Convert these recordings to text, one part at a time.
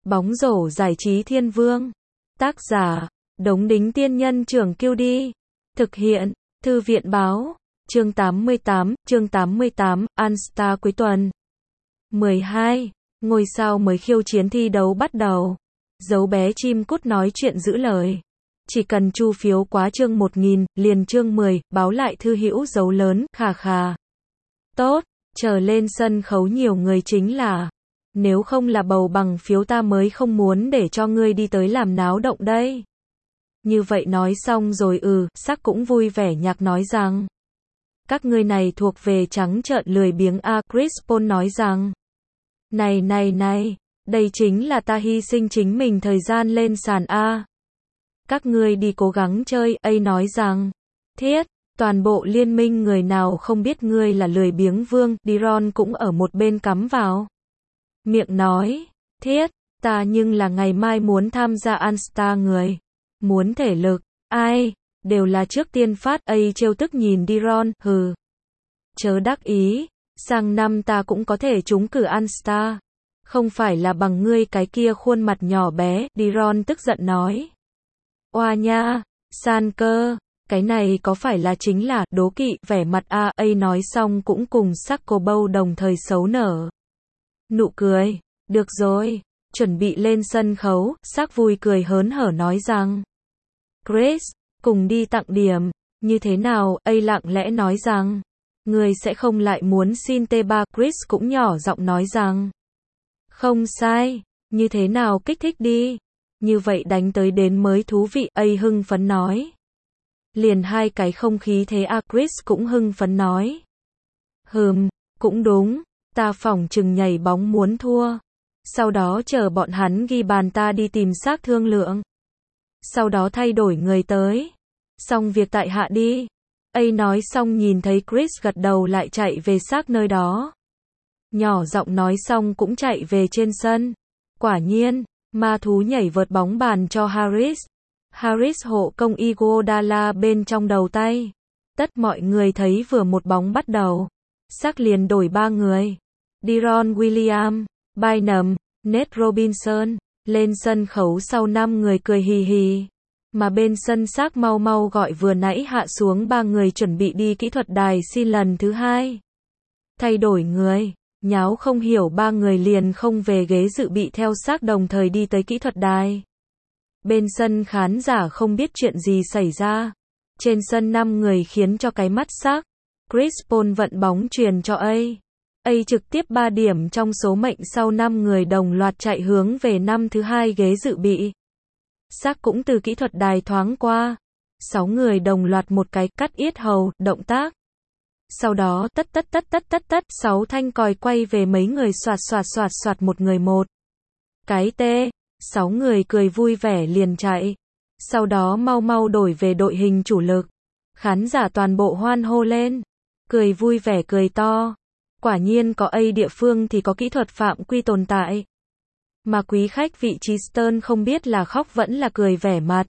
Bóng rổ giải trí thiên vương. Tác giả, Đống Đính Tiên Nhân Trưởng Kiêu Đi. Thực hiện, Thư viện Báo. Chương 88, All Star cuối tuần. 12. Ngôi sao mới khiêu chiến thi đấu bắt đầu. Dấu bé chim cút nói chuyện giữ lời. Chỉ cần chu phiếu quá chương 1000, liền chương 10, báo lại thư hữu dấu lớn, khà khà. Tốt, chờ lên sân khấu nhiều người chính là. Nếu không là bầu bằng phiếu ta mới không muốn để cho ngươi đi tới làm náo động đây. Như vậy nói xong rồi sắc cũng vui vẻ nhạc nói rằng. Các ngươi này thuộc về trắng trợn lười biếng a. Chris Paul nói rằng. Này, đây chính là ta hy sinh chính mình thời gian lên sàn a. Các ngươi đi cố gắng chơi, A nói rằng. Thiết, toàn bộ liên minh người nào không biết ngươi là lười biếng vương, Diron cũng ở một bên cắm vào. Miệng nói, thiết, ta nhưng là ngày mai muốn tham gia All Star người. Muốn thể lực, ai, đều là trước tiên phát. A trêu tức nhìn Diron, hừ. Chớ đắc ý, sang năm ta cũng có thể trúng cử All Star. Không phải là bằng ngươi cái kia khuôn mặt nhỏ bé, Diron tức giận nói. Oa nha, san cơ, cái này có phải là chính là đố kỵ, vẻ mặt A nói xong cũng cùng Saco Bowl đồng thời xấu nở. Nụ cười, được rồi, chuẩn bị lên sân khấu, Sac vui cười hớn hở nói rằng. Chris, cùng đi tặng điểm, như thế nào, A lặng lẽ nói rằng. Người sẽ không lại muốn xin T3, Chris cũng nhỏ giọng nói rằng. Không sai, như thế nào kích thích đi. Như vậy đánh tới đến mới thú vị, A hưng phấn nói. Liền hai cái không khí thế a. Chris cũng hưng phấn nói. Cũng đúng, ta phỏng chừng nhảy bóng muốn thua. Sau đó chờ bọn hắn ghi bàn ta đi tìm Sac thương lượng. Sau đó thay đổi người tới. Xong việc tại hạ đi. A nói xong nhìn thấy Chris gật đầu lại chạy về Sac nơi đó. Nhỏ giọng nói xong cũng chạy về trên sân. Quả nhiên, ma thú nhảy vợt bóng bàn cho Harris. Harris hộ công Iguodala bên trong đầu tay. Tất mọi người thấy vừa một bóng bắt đầu. Sac liền đổi ba người. Deron Williams, Bynum, Nate Robinson. Lên sân khấu sau 5 người cười hì hì. Mà bên sân Sac mau mau gọi vừa nãy hạ xuống 3 người chuẩn bị đi kỹ thuật đài xin lần thứ 2. Thay đổi người. Nháo không hiểu 3 người liền không về ghế dự bị theo Sac đồng thời đi tới kỹ thuật đài. Bên sân khán giả không biết chuyện gì xảy ra. Trên sân 5 người khiến cho cái mắt Sac. Chris Paul vận bóng truyền cho A. A trực tiếp 3 điểm trong số mệnh sau 5 người đồng loạt chạy hướng về năm thứ 2 ghế dự bị. Sac cũng từ kỹ thuật đài thoáng qua. 6 người đồng loạt một cái cắt yết hầu, động tác. Sau đó tất 6 thanh còi quay về mấy người soạt một người một. Cái tê, 6 người cười vui vẻ liền chạy. Sau đó mau mau đổi về đội hình chủ lực. Khán giả toàn bộ hoan hô lên. Cười vui vẻ cười to. Quả nhiên có A địa phương thì có kỹ thuật phạm quy tồn tại. Mà quý khách vị trí Stern không biết là khóc vẫn là cười vẻ mặt.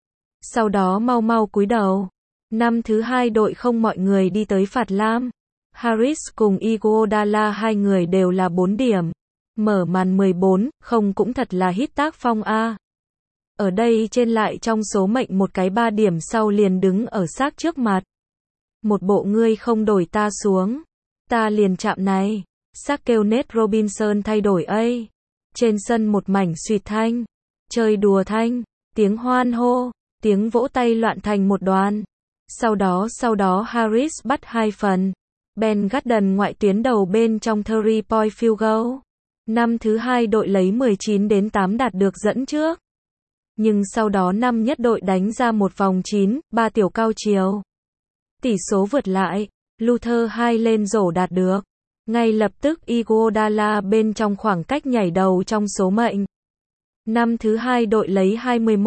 Sau đó mau mau cúi đầu. Năm thứ 2 đội không mọi người đi tới phạt lam. Harris cùng Iguodala hai người đều là 4 điểm. Mở màn 14, không cũng thật là hít tác phong a. Ở đây trên lại trong số mệnh một cái 3 điểm sau liền đứng ở Sac trước mặt. Một bộ ngươi không đổi ta xuống. Ta liền chạm này. Sac kêu Nate Robinson thay đổi A. Trên sân một mảnh xuyệt thanh. Chơi đùa thanh. Tiếng hoan hô. Tiếng vỗ tay loạn thành một đoàn. Sau đó Harris bắt 2 phần. Ben Gordon ngoại tuyến đầu bên trong 3-point field goal. Năm thứ 2 đội lấy 19-8 đạt được dẫn trước. Nhưng sau đó năm nhất đội đánh ra một vòng 9, 3 tiểu cao chiều. Tỷ số vượt lại. Luther 2 lên rổ đạt được. Ngay lập tức Iguodala bên trong khoảng cách nhảy đầu trong số mệnh. Năm thứ 2 đội lấy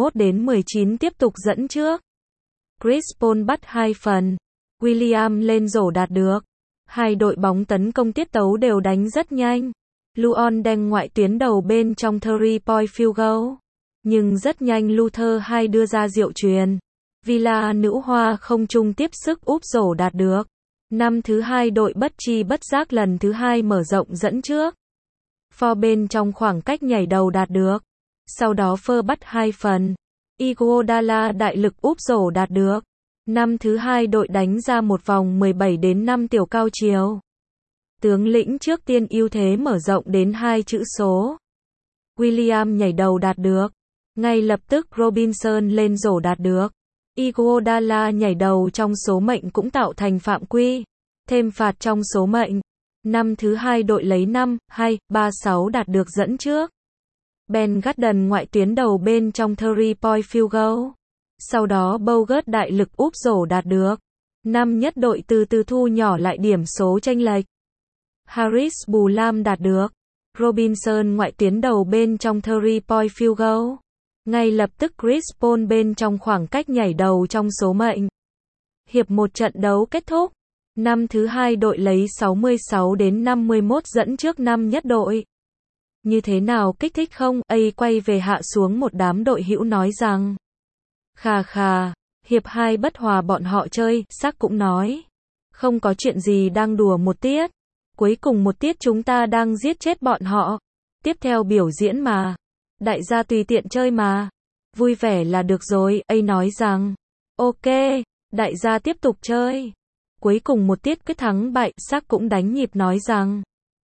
21-19 tiếp tục dẫn trước. Chris Paul bắt 2 phần. William lên rổ đạt được. Hai đội bóng tấn công tiết tấu đều đánh rất nhanh. Luol Deng ngoại tuyến đầu bên trong 3-point field goal. Nhưng rất nhanh Luther 2 đưa ra diệu truyền. Villa nữ hoa không chung tiếp sức úp rổ đạt được. Năm thứ 2 đội bất chi bất giác lần thứ 2 mở rộng dẫn trước. For bên trong khoảng cách nhảy đầu đạt được. Sau đó phơ bắt 2 phần. Iguodala đại lực úp rổ đạt được. Năm thứ 2 đội đánh ra một vòng 17 đến 5 tiểu cao chiều. Tướng lĩnh trước tiên ưu thế mở rộng đến 2 chữ số. William nhảy đầu đạt được. Ngay lập tức Robinson lên rổ đạt được. Iguodala nhảy đầu trong số mệnh cũng tạo thành phạm quy. Thêm phạt trong số mệnh. Năm thứ 2 đội lấy 5-2-3-6 đạt được dẫn trước. Ben Gordon ngoại tuyến đầu bên trong 3-point field goal. Sau đó Bogut đại lực úp rổ đạt được. Năm nhất đội từ từ thu nhỏ lại điểm số chênh lệch. Harris bù lam đạt được. Robinson ngoại tuyến đầu bên trong 3-point field goal. Ngay lập tức Chris Paul bên trong khoảng cách nhảy đầu trong số mệnh. Hiệp 1 trận đấu kết thúc. Năm thứ 2 đội lấy 66 đến 51 dẫn trước năm nhất đội. Như thế nào, kích thích không? A quay về hạ xuống một đám đội hữu nói rằng. Khà khà, hiệp 2 bất hòa bọn họ chơi, Sắc cũng nói. Không có chuyện gì, đang đùa một tiết. Cuối cùng một tiết chúng ta đang giết chết bọn họ. Tiếp theo biểu diễn mà. Đại gia tùy tiện chơi mà. Vui vẻ là được rồi, A nói rằng. Ok, đại gia tiếp tục chơi. Cuối cùng một tiết quyết thắng bại, Sắc cũng đánh nhịp nói rằng.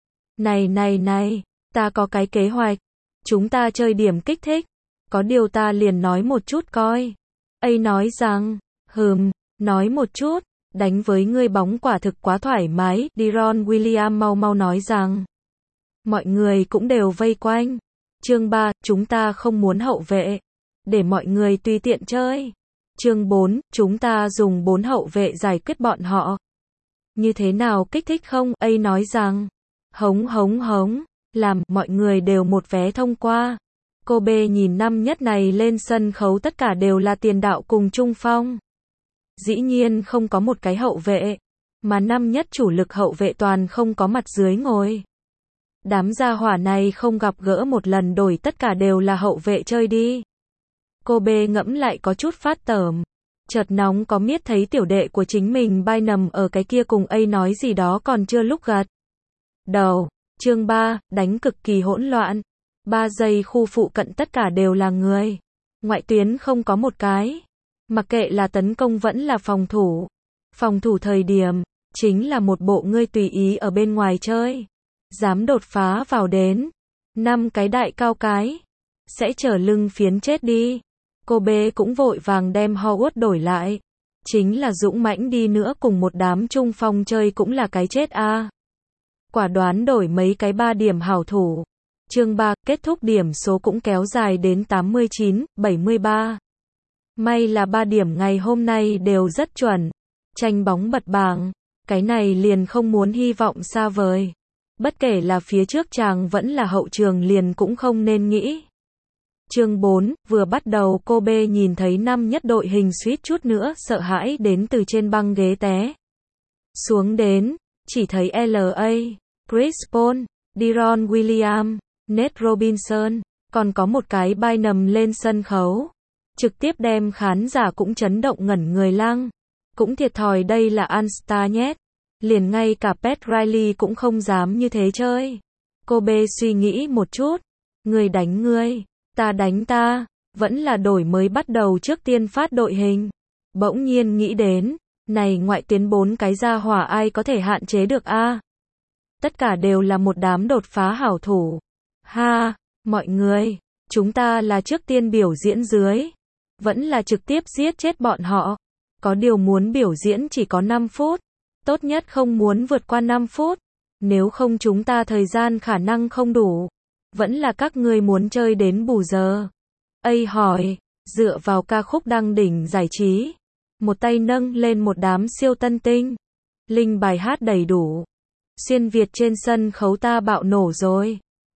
Này, ta có cái kế hoạch. Chúng ta chơi điểm kích thích. Có điều ta liền nói một chút coi. A nói rằng. Nói một chút. Đánh với ngươi bóng quả thực quá thoải mái. Deron Williams mau nói rằng. Mọi người cũng đều vây quanh. Chương 3, chúng ta không muốn hậu vệ. Để mọi người tùy tiện chơi. Chương 4, chúng ta dùng 4 hậu vệ giải quyết bọn họ. Như thế nào, kích thích không? A nói rằng. Hống. Làm, mọi người đều một vé thông qua. Kobe nhìn năm nhất này lên sân khấu tất cả đều là tiền đạo cùng trung phong. Dĩ nhiên không có một cái hậu vệ. Mà năm nhất chủ lực hậu vệ toàn không có mặt dưới ngồi. Đám gia hỏa này không gặp gỡ một lần đổi tất cả đều là hậu vệ chơi đi. Kobe ngẫm lại có chút phát tởm. Chợt nóng có miết thấy tiểu đệ của chính mình bay nằm ở cái kia cùng A nói gì đó còn chưa lúc gật đầu. Chương 3, đánh cực kỳ hỗn loạn. 3 giây khu phụ cận tất cả đều là người. Ngoại tuyến không có một cái. Mặc kệ là tấn công vẫn là phòng thủ. Phòng thủ thời điểm, chính là một bộ ngươi tùy ý ở bên ngoài chơi. Dám đột phá vào đến 5 cái đại cao cái. Sẽ trở lưng phiến chết đi. Kobe cũng vội vàng đem Howard đổi lại. Chính là dũng mãnh đi nữa cùng một đám trung phong chơi cũng là cái chết a. Quả đoán đổi mấy cái 3 điểm hảo thủ. Chương 3, kết thúc điểm số cũng kéo dài đến 89-73. May là 3 điểm ngày hôm nay đều rất chuẩn. Tranh bóng bật bảng. Cái này liền không muốn hy vọng xa vời. Bất kể là phía trước chàng vẫn là hậu trường liền cũng không nên nghĩ. Chương 4, vừa bắt đầu Kobe nhìn thấy năm nhất đội hình suýt chút nữa sợ hãi đến từ trên băng ghế té xuống đến, chỉ thấy L.A. Chris Paul, Deron Williams, Nate Robinson, còn có một cái bay nằm lên sân khấu. Trực tiếp đem khán giả cũng chấn động ngẩn người lăng. Cũng thiệt thòi đây là All-Star nhét. Liền ngay cả Pat Riley cũng không dám như thế chơi. Kobe suy nghĩ một chút. Người đánh ngươi, ta đánh ta, vẫn là đổi mới bắt đầu trước tiên phát đội hình. Bỗng nhiên nghĩ đến, này ngoại tuyến 4 cái gia hỏa ai có thể hạn chế được a? Tất cả đều là một đám đột phá hảo thủ. Ha, mọi người, chúng ta là trước tiên biểu diễn dưới. Vẫn là trực tiếp giết chết bọn họ. Có điều muốn biểu diễn chỉ có 5 phút. Tốt nhất không muốn vượt qua 5 phút. Nếu không chúng ta thời gian khả năng không đủ. Vẫn là các ngươi muốn chơi đến bù giờ. A hỏi, dựa vào ca khúc đăng đỉnh giải trí. Một tay nâng lên một đám siêu tân tinh. Linh bài hát đầy đủ. Xuyên Việt trên sân khấu ta bạo nổ rồi.